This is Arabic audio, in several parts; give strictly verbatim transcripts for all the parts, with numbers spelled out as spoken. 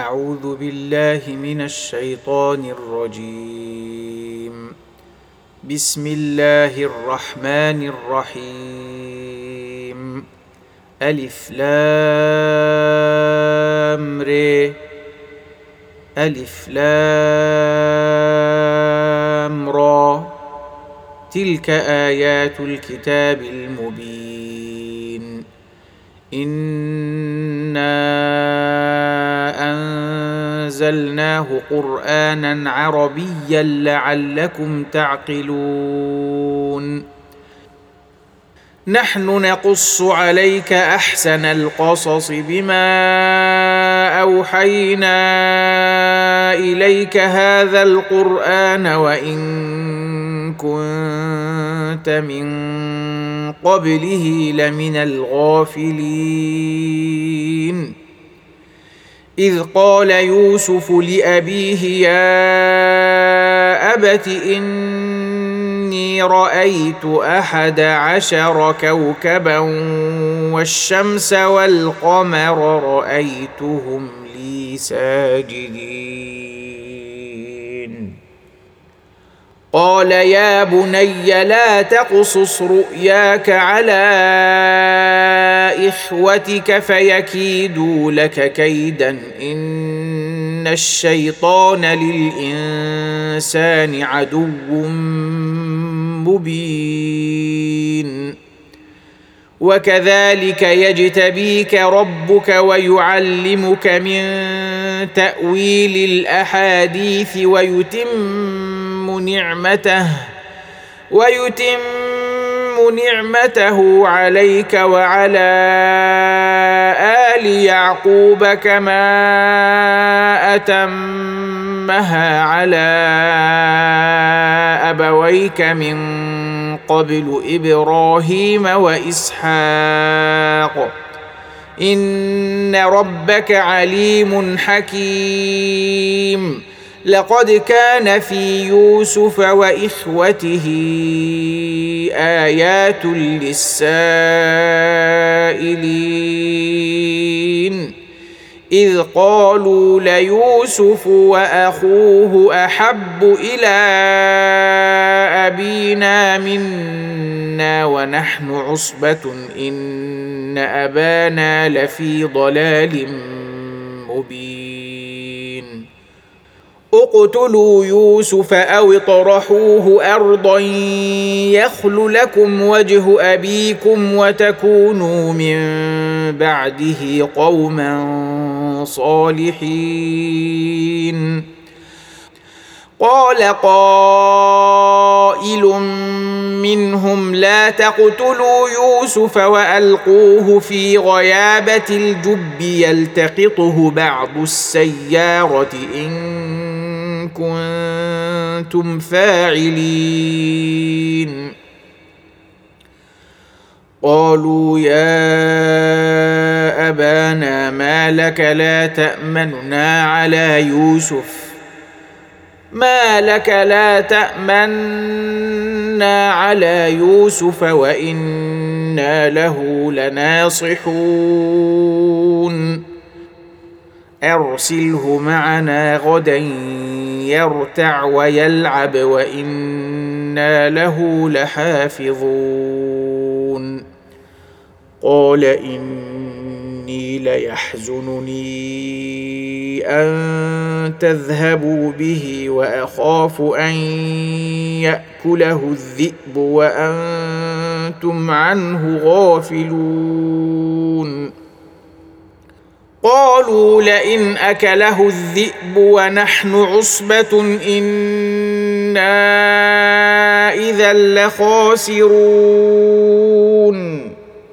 أعوذ بالله من الشيطان الرجيم. بسم الله الرحمن الرحيم. ألف لام ر ألف لام را تلك آيات الكتاب المبين. إنا أنزلناه قرآنا عربيا لعلكم تعقلون. نحن نقص عليك أحسن القصص بما أوحينا إليك هذا القرآن وإن كنت من قبله لمن الغافلين. إذ قال يوسف لأبيه يا أبت إني رأيت أحد عشر كوكبا والشمس والقمر رأيتهم لي ساجدين. قال يا بني لا تقصص رؤياك على إخوتك فيكيدوا لك كيدا إن الشيطان للإنسان عدو مبين. وكذلك يجتبيك ربك ويعلمك من تأويل الأحاديث ويتم نعمته ويتم نعمته عليك وعلى آل يعقوب كما أتمها على أبويك من قبل إبراهيم وإسحاق إن ربك عليم حكيم. لقد كان في يوسف وإخوته آيات للسائلين إذ قالوا ليوسف وأخوه أحب إلى أبينا منا ونحن عصبة إن أبانا لفي ضلال مبين. اقتلوا يوسف أو اطرحوه أرضا يخل لكم وجه أبيكم وتكونوا من بعده قوما صالحين. قال قائل منهم لا تقتلوا يوسف وألقوه في غيابة الجب يلتقطه بعض السيارة إن كنتم فاعلين. قالوا يا أبانا ما لك لا تأمننا على يوسف ما لك لا تأمنا على يوسف وإنا له لناصحون. أرسله معنا غدا يرتع ويلعب وإنا له لحافظون. قال إني ليحزنني أن تذهبوا به وأخاف أن يأكله الذئب وأنتم عنه غافلون. قالوا لئن أكله الذئب ونحن عصبة إنا إذا لخاسرون.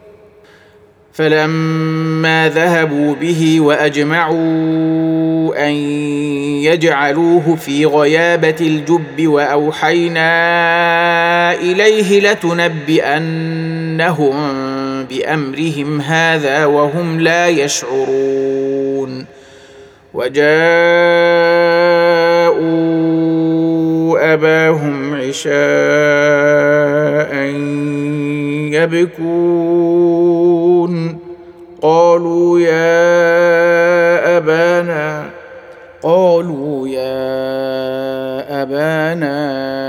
فلما ذهبوا به وأجمعوا أن يجعلوه في غيابة الجب وأوحينا إليه لتنبئنهم بأمرهم هذا وهم لا يشعرون. وجاءوا أباهم عشاء يبكون. قالوا يا أبانا قالوا يا أبانا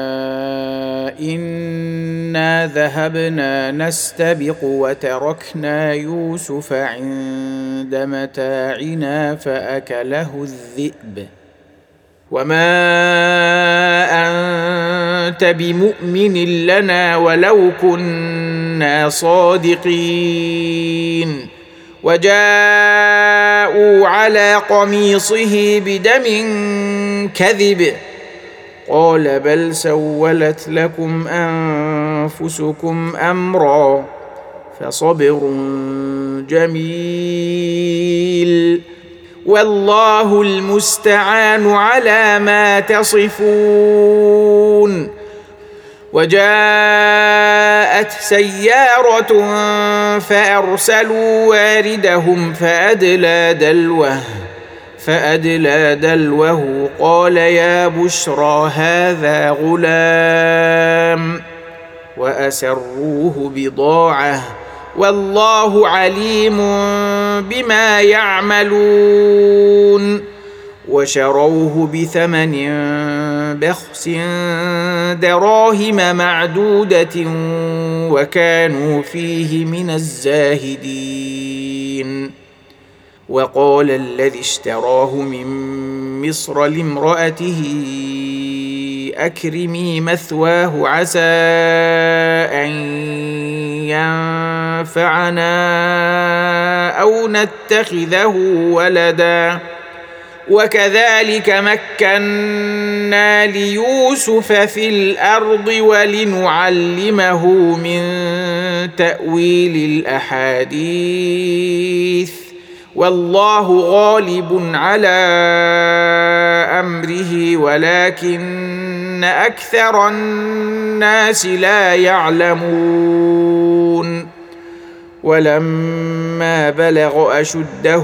إنا ذهبنا نستبق وتركنا يوسف عند متاعنا فأكله الذئب وما أنت بمؤمن لنا ولو كنا صادقين وجاءوا على قميصه بدم كذب قال بل سولت لكم أنفسكم أمرا فصبر جميل والله المستعان على ما تصفون. وجاءت سيارة فأرسلوا واردهم فأدلى دلوه فأدلى دلوه قال يا بشرى هذا غلام وأسروه بضاعة والله عليم بما يعملون وشروه بثمن بخس دراهم معدودة وكانوا فيه من الزاهدين. وقال الذي اشتراه من مصر لامرأته أكرمي مثواه عسى أن ينفعنا أو نتخذه ولدا وكذلك مكنا ليوسف في الأرض ولنعلمه من تأويل الأحاديث والله غالب على أمره ولكن أكثر الناس لا يعلمون. ولما بلغ أشده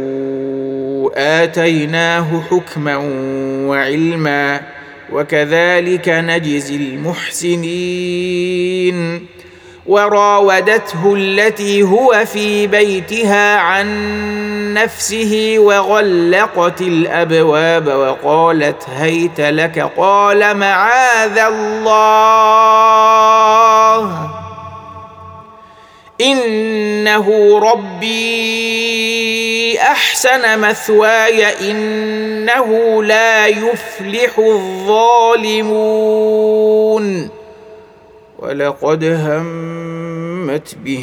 آتيناه حكما وعلما وكذلك نجزي المحسنين. وراودته التي هو في بيتها عن نفسه وغلقت الأبواب وقالت هيت لك قال معاذ الله إنه ربي أحسن مثواي إنه لا يفلح الظالمون. ولقد همت به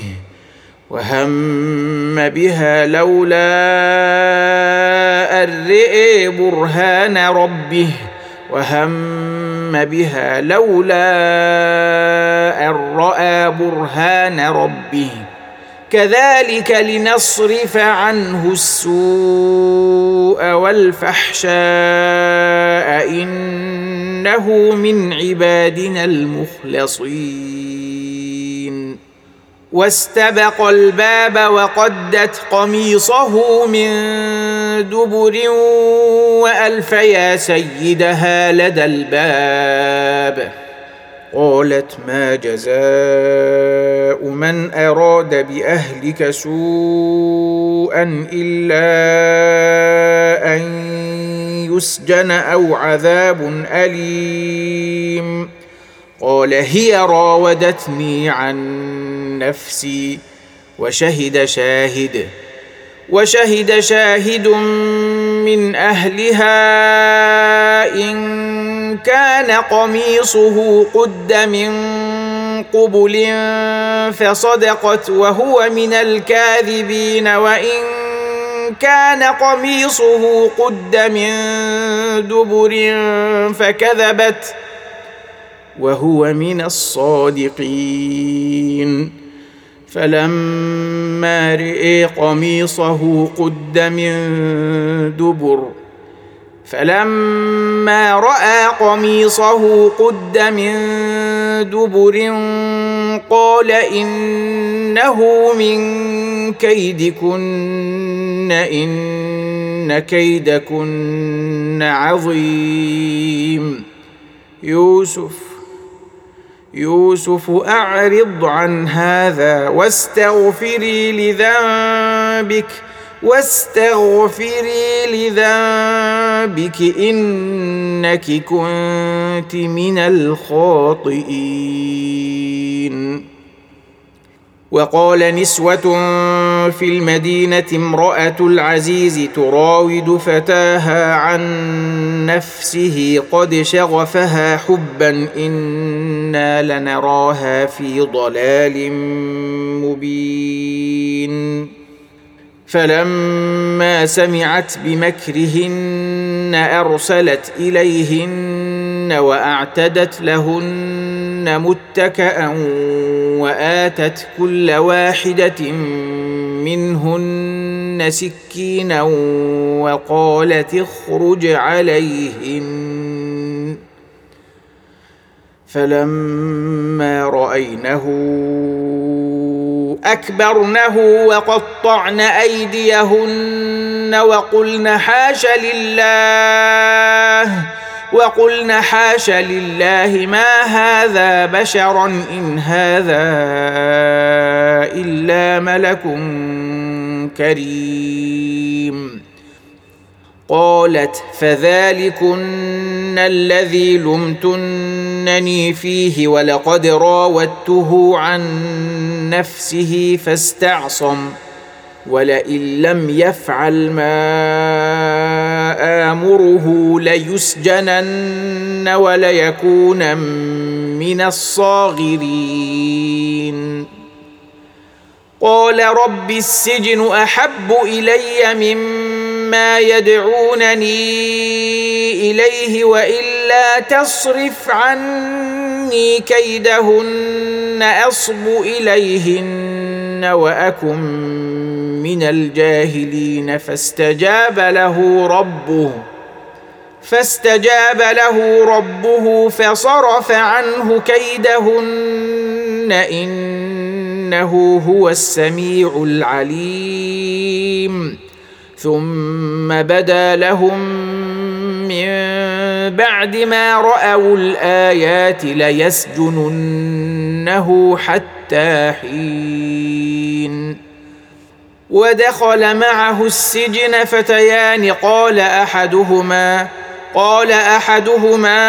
وهم بها لولا أن رأى برهان ربه وهم بها لولا أن رأى برهان ربه كذلك لنصرف عنه السوء والفحشاء إنه من عبادنا المخلصين. واستبق الباب وقدت قميصه من دبر وألف يا سيدها لدى الباب قالت ما جزاء من أراد بأهلك سوءا إلا أن يسجن أو عذاب أليم قال هي راودتني عن نفسي وشهد شاهد وشهد شاهد من أهلها إن كان قميصه قد من قبل فصدقت وهو من الكاذبين وإن كان قميصه قد من دبر فكذبت وهو من الصادقين. فلما رأى قميصه قد من دبر فلما رأى قميصه قد من دبر قال إنه من كيدكن إن كيدكن عظيم. يوسف يوسف أعرض عن هذا واستغفري لذنبك واستغفري لذنبك بك إنك كنت من الخاطئين. وقال نسوة في المدينة امرأة العزيز تراود فتاها عن نفسه قد شغفها حبا إنا لنراها في ضلال مبين. فلما سمعت بمكرهن أرسلت إليهن وأعتدت لهن متكأ وآتت كل واحدة منهن سكينا وقالت اخرج عليهن. فلما رأينه أكبرنه وقطعن أيديهن وقلن حاش لله وقلن حاش لله ما هذا بشرا إن هذا إلا ملك كريم. قالت فذلكن الذي لمتنني فيه ولقد راودته عن نفسه فاستعصم ولئن لم يفعل ما آمره ليسجنن وليكون من الصاغرين. قال رب السجن أحب إلي مما يدعونني إليه وإلا تصرف عني كيدهن أصب إليهن وأكن من الجاهلين. فاستجاب له ربه فاستجاب له ربه فصرف عنه كيدهن إنه هو السميع العليم. ثم بدا لهم من بعد ما رأوا الآيات ليسجننه حتى حين. ودخل معه السجن فتيان قال أحدهما قال أحدهما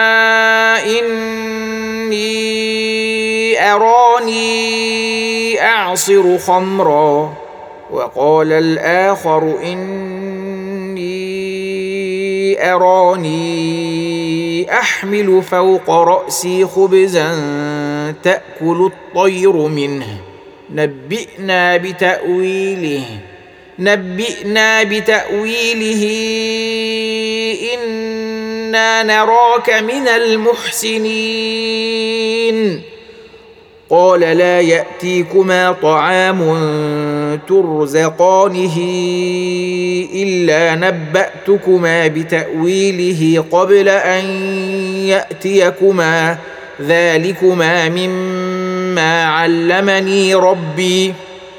إني أراني أعصر خمرا وقال الآخر إني أراني أحمل فوق رأسي خبزا تأكل الطير منه نبئنا بتأويله نبئنا بتأويله إنا نراك من المحسنين. قال لا يأتيكما طعام ترزقانه إلا نبأتكما بتأويله قبل أن يأتيكما ذلكما مما علمني ربي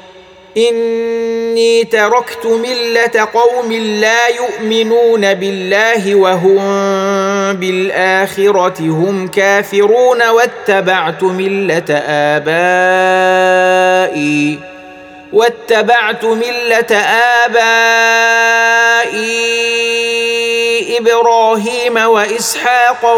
إني تركت ملة قوم لا يؤمنون بالله وهم بالآخرة هم كافرون واتبعت ملة آبائي واتبعت ملة آبائي إبراهيم وإسحاق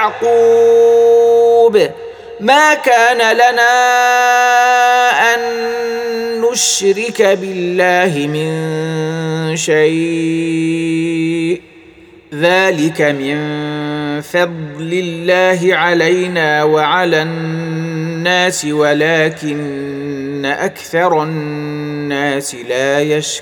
ويعقوب ما كان لنا أن نشرك بالله من شيء ذلك من فضل الله علينا وعلى الناس ولكن أكثر الناس لا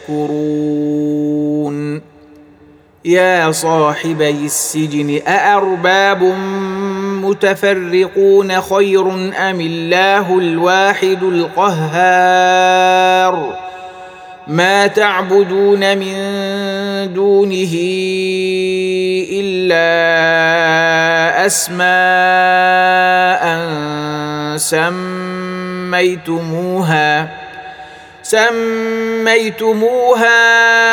يشكرون. يا صاحبي السجن أأرباب متفرقون خير أم الله الواحد القهار ما تعبدون من دونه إلا أسماء سميتموها سميتموها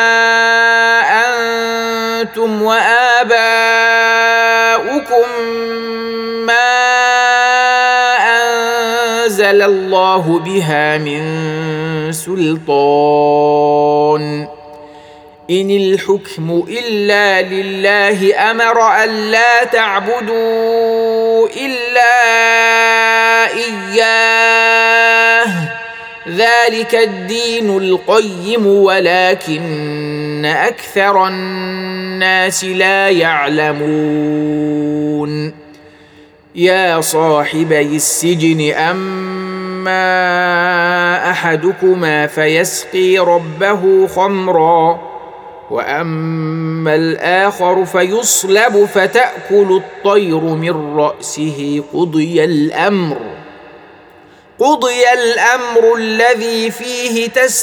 أنتم وآباؤكم ما أنزل الله بها من سلطان إن الحكم إلا لله أمر ألا تعبدوا إلا إياه ذلك الدين القيم ولكن أكثر الناس لا يعلمون يا صاحبي السجن أما أحدكما فيسقي ربه خمرا وأما الآخر فيصلب فتأكل الطير من رأسه قضي الأمر قضي الأمر الذي فيه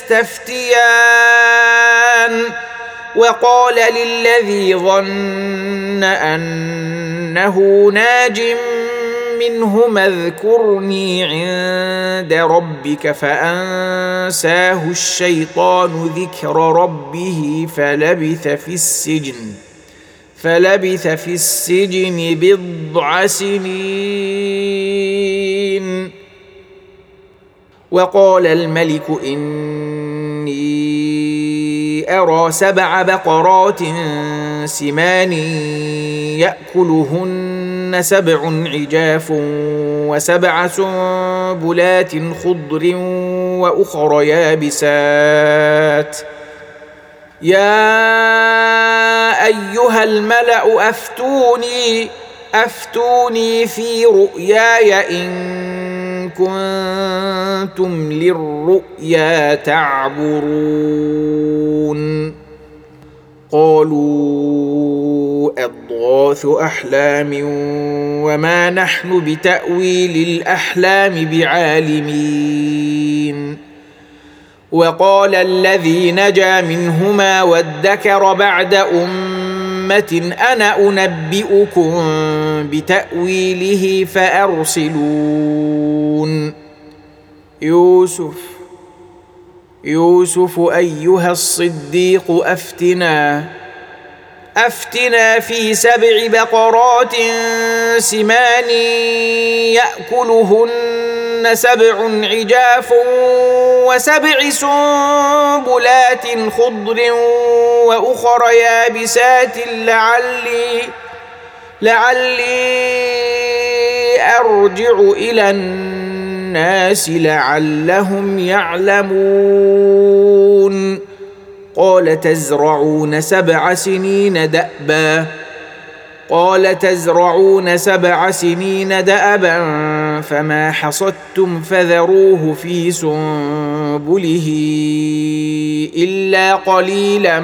تستفتيان وقال للذي ظن أنه ناج منهما اذكرني عند ربك فأنساه الشيطان ذكر ربه فلبث في السجن فلبث في السجن بضع سنين وقال الملك إني أرى سبع بقرات سمان يأكلهن سبع عجاف وسبع سنبلات خضر وأخر يابسات يا أيها الملأ أفتوني أفتوني في رؤياي إن كنتم للرؤيا تعبرون قالوا أضغاث أحلام وما نحن بتأويل الأحلام بعالمين وقال الذي نجا منهما وادكر بعد أمة أنا أنبئكم بتأويله فأرسلون يوسف يوسف أيها الصديق أفتنا أفتنا في سبع بقرات سمان يأكلهن سبع عجاف وسبع سنبلات خضر وأخر يابسات لعلي لعلي أرجع إلى الناس لعلهم يعلمون قال تزرعون سبع سنين دأبا قال تزرعون سبع سنين دأبا فما حصدتم فذروه في سنبله إلا قليلا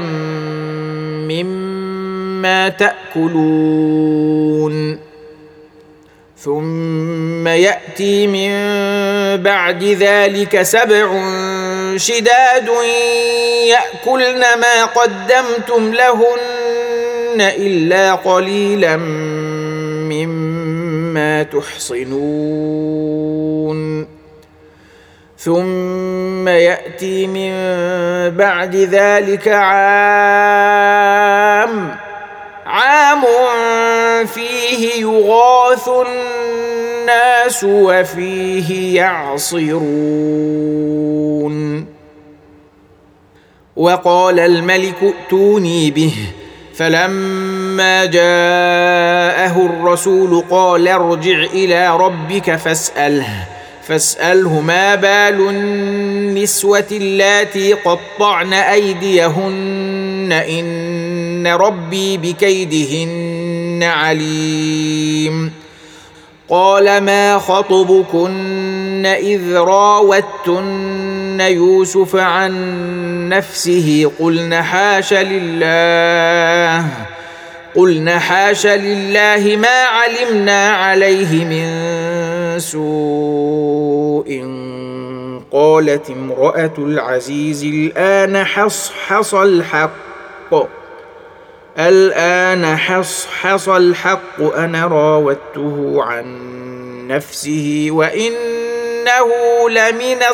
مما تأكلون ثم يأتي من بعد ذلك سبع شداد يأكلن ما قدمتم لهن إلا قليلا مما تحصنون ثم يأتي من بعد ذلك عام عام فيه يغاث الناس وفيه يعصرون وقال الملك ائتوني به فلما جاءه الرسول قال ارجع إلى ربك فاسأله فاسأله ما بال النسوة اللاتي قطعن أيديهن إن ربي بكيدهن عليم قال ما خطبكن إذ راوتن يوسف عن نفسه قلن حاش لله قلن حاش لله ما علمنا عليه من سوء قالت امرأة العزيز الآن حصحص الحق الآن حصحص الحق أنا راودته عن نفسه وإنه لمن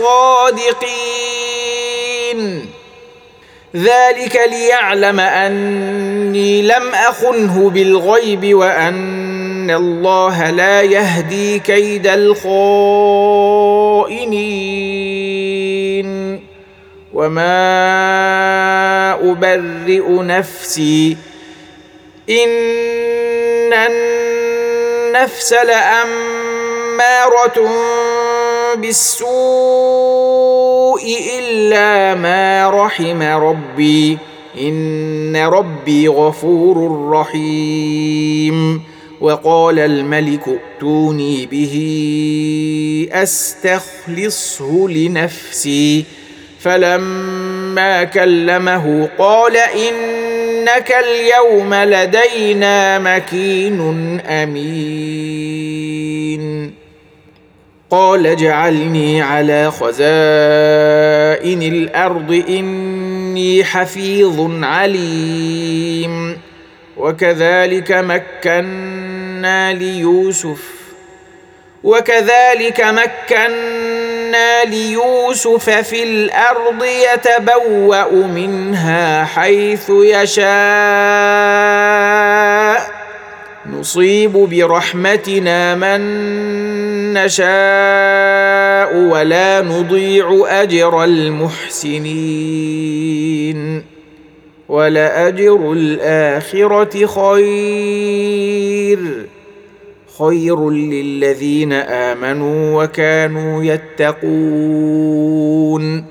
الصادقين ذلك ليعلم أني لم أخنه بالغيب وأن الله لا يهدي كيد الخائنين وما أبرئ نفسي إن النفس لأمارة بالسوء إلا ما رحم ربي إن ربي غفور رحيم. وقال الملك ائتوني به أستخلصه لنفسي فلما كلمه قال إنك اليوم لدينا مكين أمين. قال اجعلني على خزائن الأرض إني حفيظ عليم. وكذلك مكنا ليوسف وكذلك مكنا ليوسف في الأرض يتبوأ منها حيث يشاء نصيب برحمتنا من نشاء ولا نضيع أجر المحسنين ولأجر الآخرة خير خير للذين آمنوا وكانوا يتقون.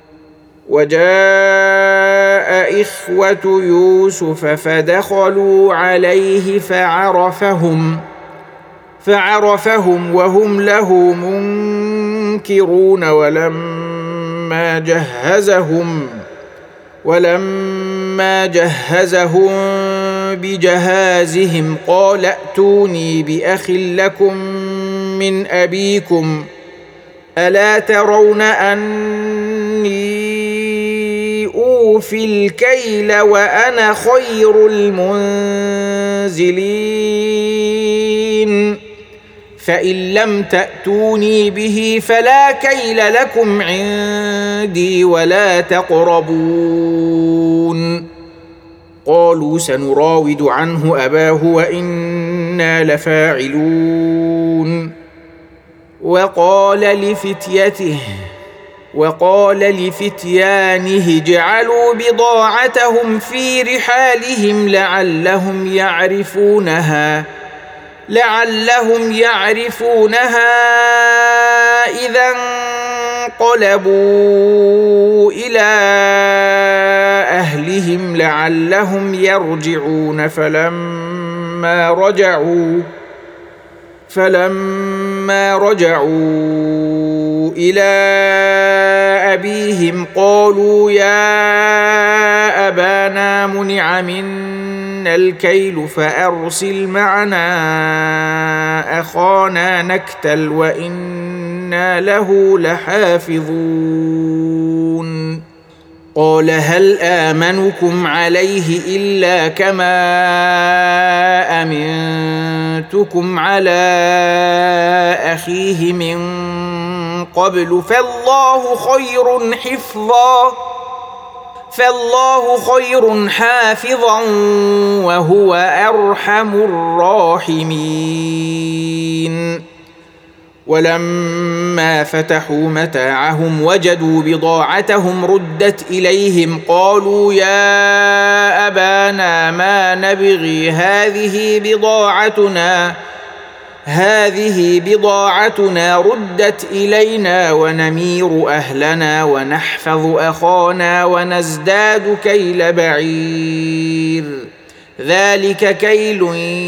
وجاء إخوة يوسف فدخلوا عليه فعرفهم فعرفهم وهم له منكرون ولما جهزهم ولما جهزهم بجهازهم قال ائتوني بأخ لكم من أبيكم ألا ترون أني أوفي الكيل وأنا خير المنزلين فإن لم تأتوني به فلا كيل لكم عندي ولا تقربون. قالوا سنراود عنه أباه وإنا لفاعلون. وقال لفتيته وقال لفتيانه اجعلوا بضاعتهم في رحالهم لعلهم يعرفونها لعلهم يعرفونها إذا انقلبوا إلى أهلهم لعلهم يرجعون. فلما رجعوا فلما رجعوا إلى أبيهم قالوا يا أبانا منع منا الكيل فأرسل معنا أخانا نكتل وإنا له لحافظون. قال هل آمنكم عليه إلا كما أمنتكم على أخيه من قبل فالله خير حفظا فالله خير حافظا وهو أرحم الراحمين. ولما فتحوا متاعهم وجدوا بضاعتهم ردت إليهم قالوا يا أبانا ما نبغي هذه بضاعتنا هذه بضاعتنا ردت إلينا ونمير أهلنا ونحفظ أخانا ونزداد كيل بعير ذلك كيل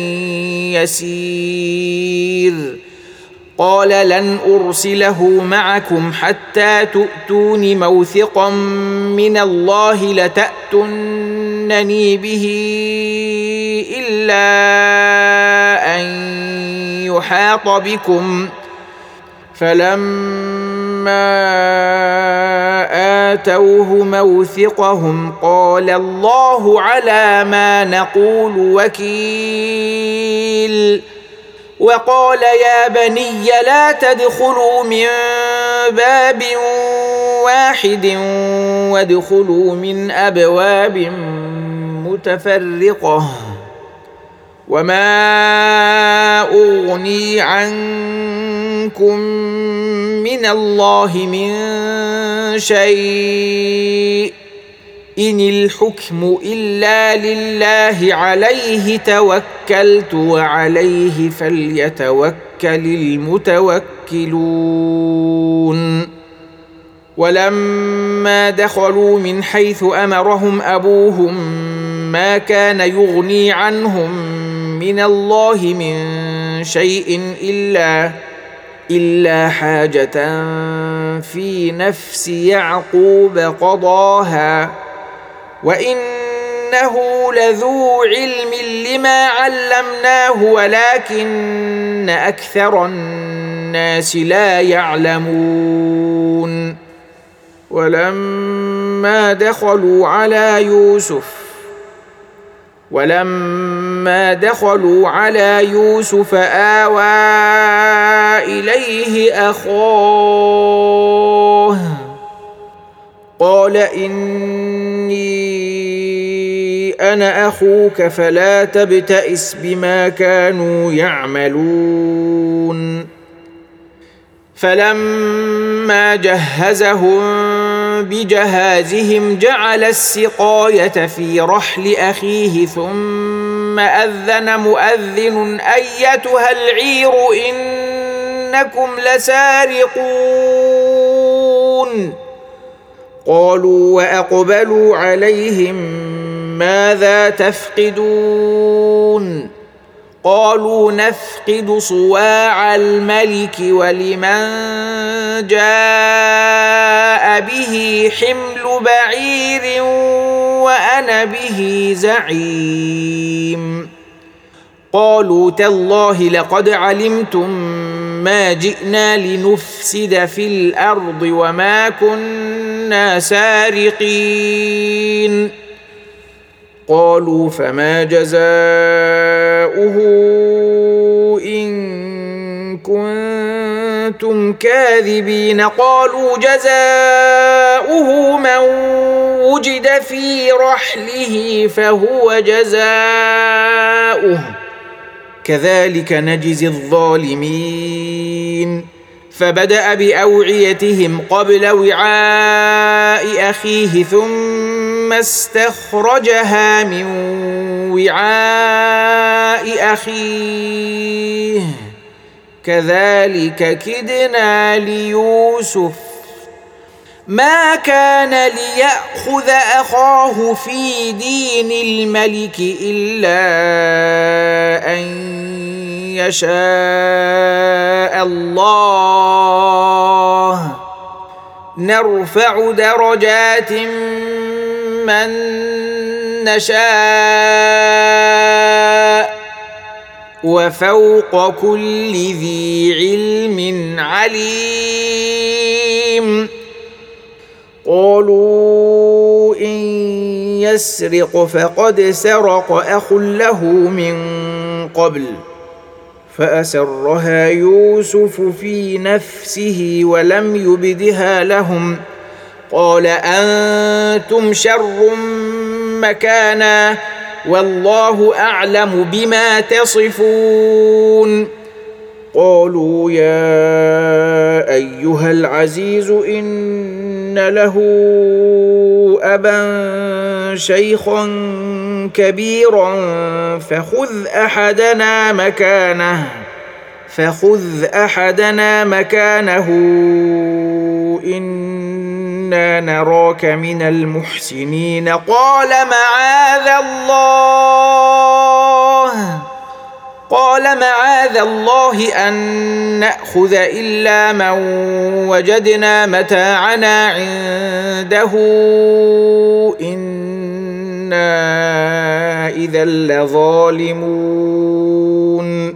يسير. قال لن أرسله معكم حتى تؤتون موثقا من الله لتأتونني به إلا أن يحاط بكم. فلما آتوه موثقهم قال الله على ما نقول وكيل. وقال يا بني لا تدخلوا من باب واحد وادخلوا من أبواب متفرقة وما أغني عنكم من الله من شيء إن الحكم إلا لله عليه توكلت وعليه فليتوكل المتوكلون ولما دخلوا من حيث أمرهم أبوهم ما كان يغني عنهم من الله من شيء إلا إلا حاجة في نفس يعقوب قضاها وإنه لذو علم لما علمناه ولكن أكثر الناس لا يعلمون ولما دخلوا على يوسف ولما دخلوا على يوسف آوى إليه أخاه قال إني أنا أخوك فلا تبتئس بما كانوا يعملون فلما جهزهم بجهازهم جعل السقاية في رحل أخيه ثم أذن مؤذن أيتها العير إنكم لسارقون قالوا وأقبلوا عليهم ماذا تفقدون قالوا نفقد صواع الملك ولمن جاء به حمل بعير وأنا به زعيم قالوا تالله لقد علمتم ما جئنا لنفسد في الأرض وما كنا سارقين قالوا فما جزاؤه إن كنتم كاذبين قالوا جزاؤه من وجد في رحله فهو جزاؤه كذلك نجزي الظالمين فبدأ بأوعيتهم قبل وعاء أخيه ثم استخرجها من وعاء أخيه كذلك كدنا ليوسف ما كان ليأخذ أخاه في دين الملك إلا أن يشاء الله نرفع درجات من نشاء وفوق كل ذي علم عليم قالوا إن يسرق فقد سرق أخ له من قبل فأسرها يوسف في نفسه ولم يبدها لهم قال أنتم شر مكانا والله أعلم بما تصفون قالوا يا أيها العزيز إن له أبا شيخا كبيرا فخذ أحدنا مكانه فخذ أحدنا مكانه إنا نراك من المحسنين قال معاذ الله قال معاذ الله أن نأخذ إلا من وجدنا متاعنا عنده إنا إذا لظالمون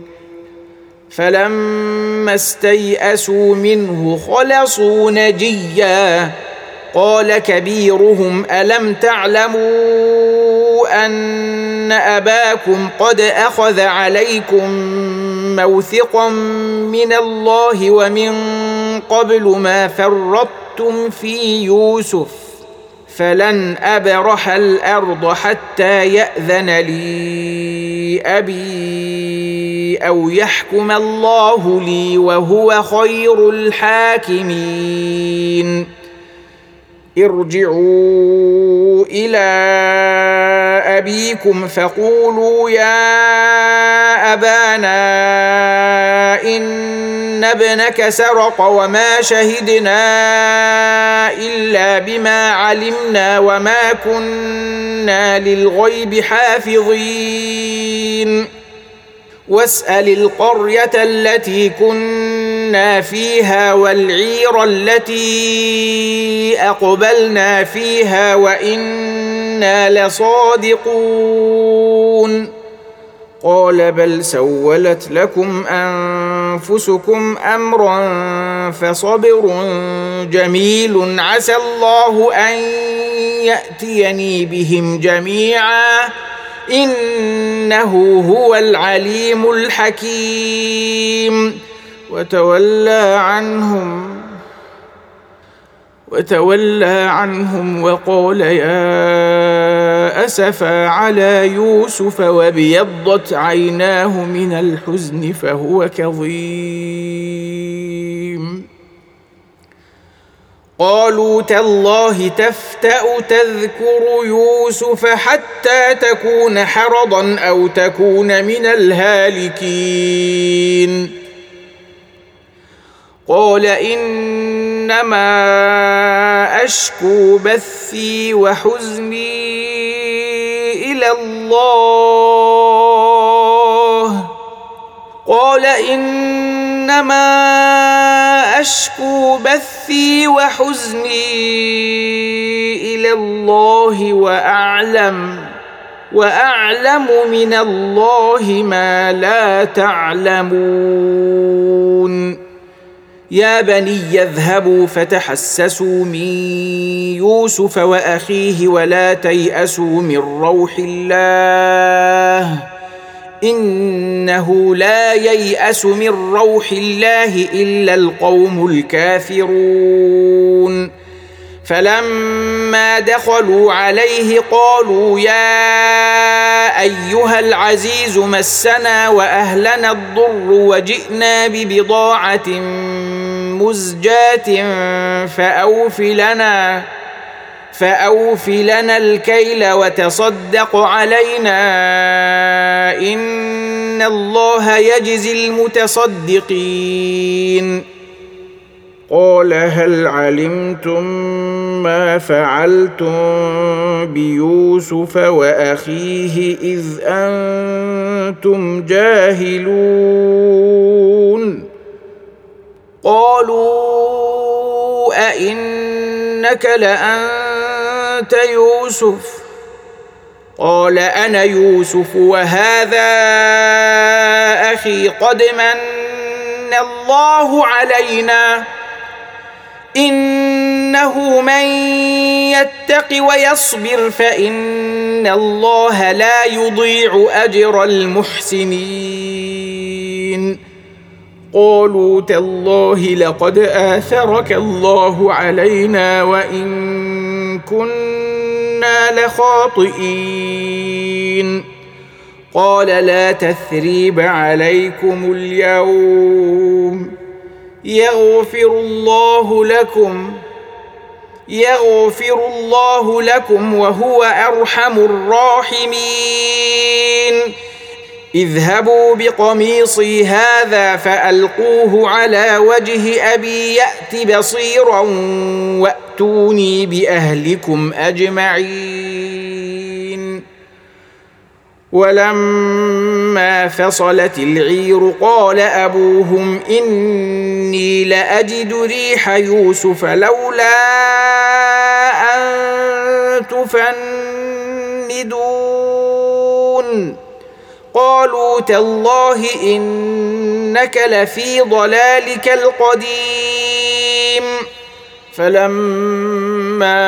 فلما استيئسوا منه خلصوا نجيا قال كبيرهم ألم تعلموا أن أباكم قد أخذ عليكم موثقا من الله ومن قبل ما فرطتم في يوسف فلن أبرح الأرض حتى يأذن لي أبي أو يحكم الله لي وهو خير الحاكمين ارجعوا إلى أبيكم فقولوا يا أبانا إن ابنك سرق وما شهدنا إلا بما علمنا وما كنا للغيب حافظين واسأل القرية التي كنا فيها والعير التي أقبلنا فيها وإنا لصادقون قال بل سولت لكم أنفسكم أمرا فصبر جميل عسى الله أن يأتيني بهم جميعا إنه هو العليم الحكيم وتولى عنهم وتولى عنهم وقال يا أسفا على يوسف وابيضت عيناه من الحزن فهو كظيم قالوا تالله تفتأ تذكر يوسف حتى تكون حرضا أو تكون من الهالكين قال إنما أشكو بثي وحزني إلى الله قال إنما أشكو بثي وحزني إلى الله وأعلم وأعلم من الله ما لا تعلمون يا بني اذهبوا فتحسسوا من يوسف وأخيه ولا تيأسوا من روح الله إنه لا ييأس من روح الله إلا القوم الكافرون فلما دخلوا عليه قالوا يا أيها العزيز مسنا وأهلنا الضر وجئنا ببضاعة مزجاة فأوف لنا فأوف لنا الكيل وتصدق علينا إن الله يجزي المتصدقين قال هل علمتم ما فعلتم بيوسف وأخيه إذ أنتم جاهلون قالوا أئنك لأنت يوسف قال أنا يوسف وهذا أخي قد من الله علينا إنه من يتق ويصبر فإن الله لا يضيع أجر المحسنين قالوا تالله لقد آثرك الله علينا وإن كنا لخاطئين قال لا تثريب عليكم اليوم يغفر الله لكم يغفر الله لكم وهو أرحم الراحمين اذهبوا بقميصي هذا فألقوه على وجه أبي يأت بصيرا وأتوني بأهلكم أجمعين ولما فصلت العير قال أبوهم إني لأجد ريح يوسف لولا أن تفندون قالوا تالله إنك لفي ضلالك القديم فلما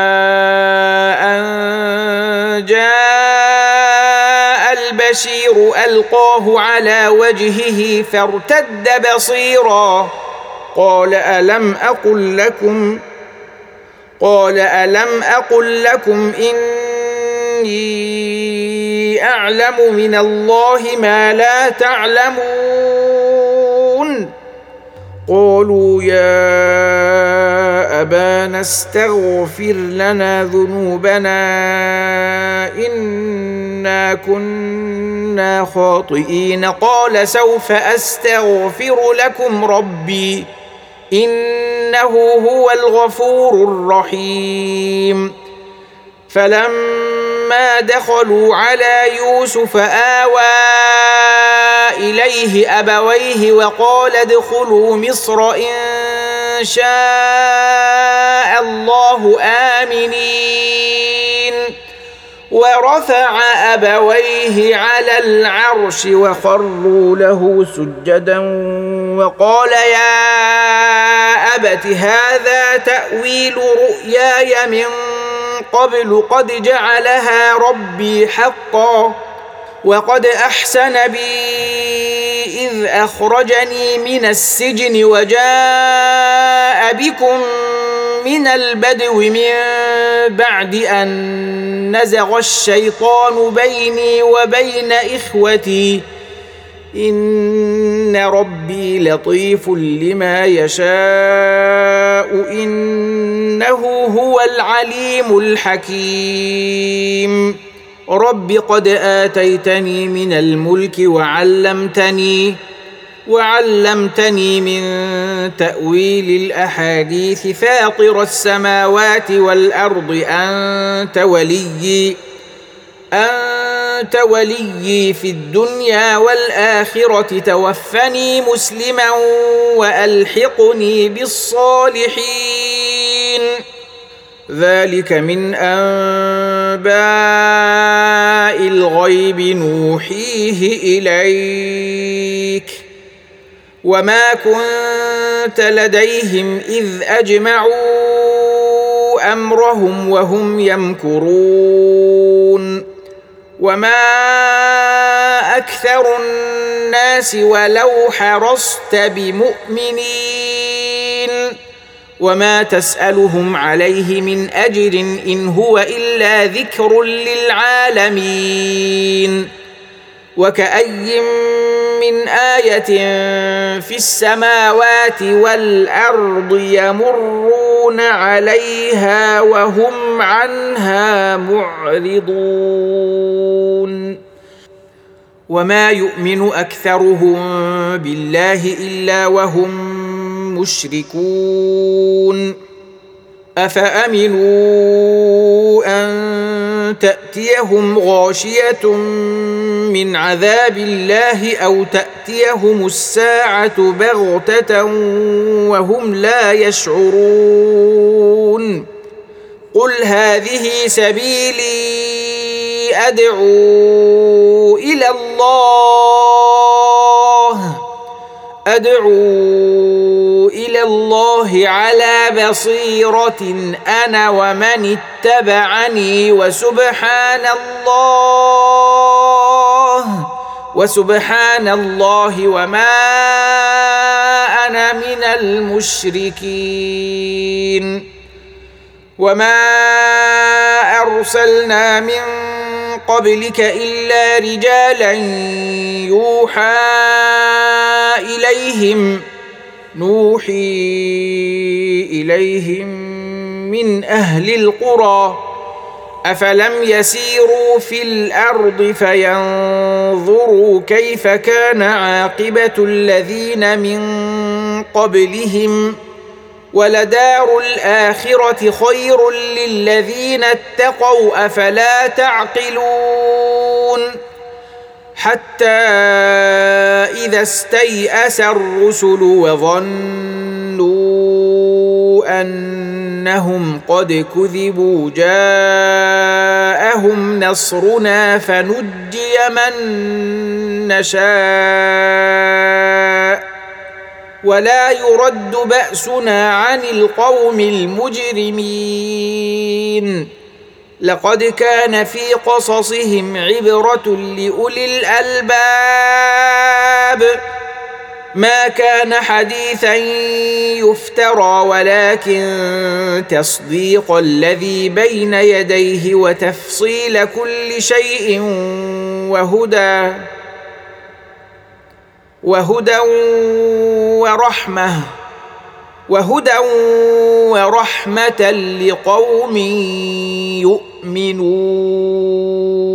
أن جاء البشير ألقاه على وجهه فارتد بصيرا قال ألم أقل لكم قال ألم أقل لكم إني أعلم من الله ما لا تعلمون قالوا يا أبانا استغفر لنا ذنوبنا إنا كنا خاطئين قال سوف أستغفر لكم ربي إنه هو الغفور الرحيم. فلما دخلوا على يوسف آوى إليه أبويه وقال ادخلوا مصر إن شاء الله آمنين ورفع أبويه على العرش وخروا له سجدا وقال يا أبت هذا تأويل رؤياي من قبل قد جعلها ربي حقا وقد أحسن بي إذ أخرجني من السجن وجاء بكم من البدو من بعد أن نزغ الشيطان بيني وبين إخوتي إن ربي لطيف لما يشاء إنه هو العليم الحكيم. رب قد آتيتني من الملك وعلمتني وعلمتني من تأويل الأحاديث فاطر السماوات والأرض أنت وليي أنت وليي في الدنيا والآخرة توفني مسلما وألحقني بالصالحين. ذلك من أنباء الغيب نوحيه إليك وما كنت لديهم إذ أجمعوا أمرهم وهم يمكرون وما أكثر الناس ولو حرصت بمؤمنين وما تسألهم عليه من أجر إن هو إلا ذكر للعالمين. وكأي من آية في السماوات والأرض يمرون عليها وهم عنها معرضون وما يؤمن أكثرهم بالله إلا وهم مشركون. أفأمنوا أن تأتيهم غاشية من عذاب الله أو تأتيهم الساعة بغتة وهم لا يشعرون. قل هذه سبيلي أدعو إلى الله أدعو إلى الله على بصيرة أنا ومن اتبعني وسبحان الله وسبحان الله وما أنا من المشركين. وما أرسلنا من قبلك إلا رجالا يوحى إليهم نوحي إليهم من أهل القرى أفلم يسيروا في الأرض فينظروا كيف كان عاقبة الذين من قبلهم ولدار الآخرة خير للذين اتقوا أفلا تعقلون. حتى إذا استيأس الرسل وظنوا أنهم قد كذبوا جاءهم نصرنا فنجي من نشاء ولا يرد بأسنا عن القوم المجرمين. لقد كان في قصصهم عبرة لأولي الألباب ما كان حديثا يفترى ولكن تصديق الذي بين يديه وتفصيل كل شيء وهدى وهدى ورحمة وهدى ورحمة لقوم يؤمنون.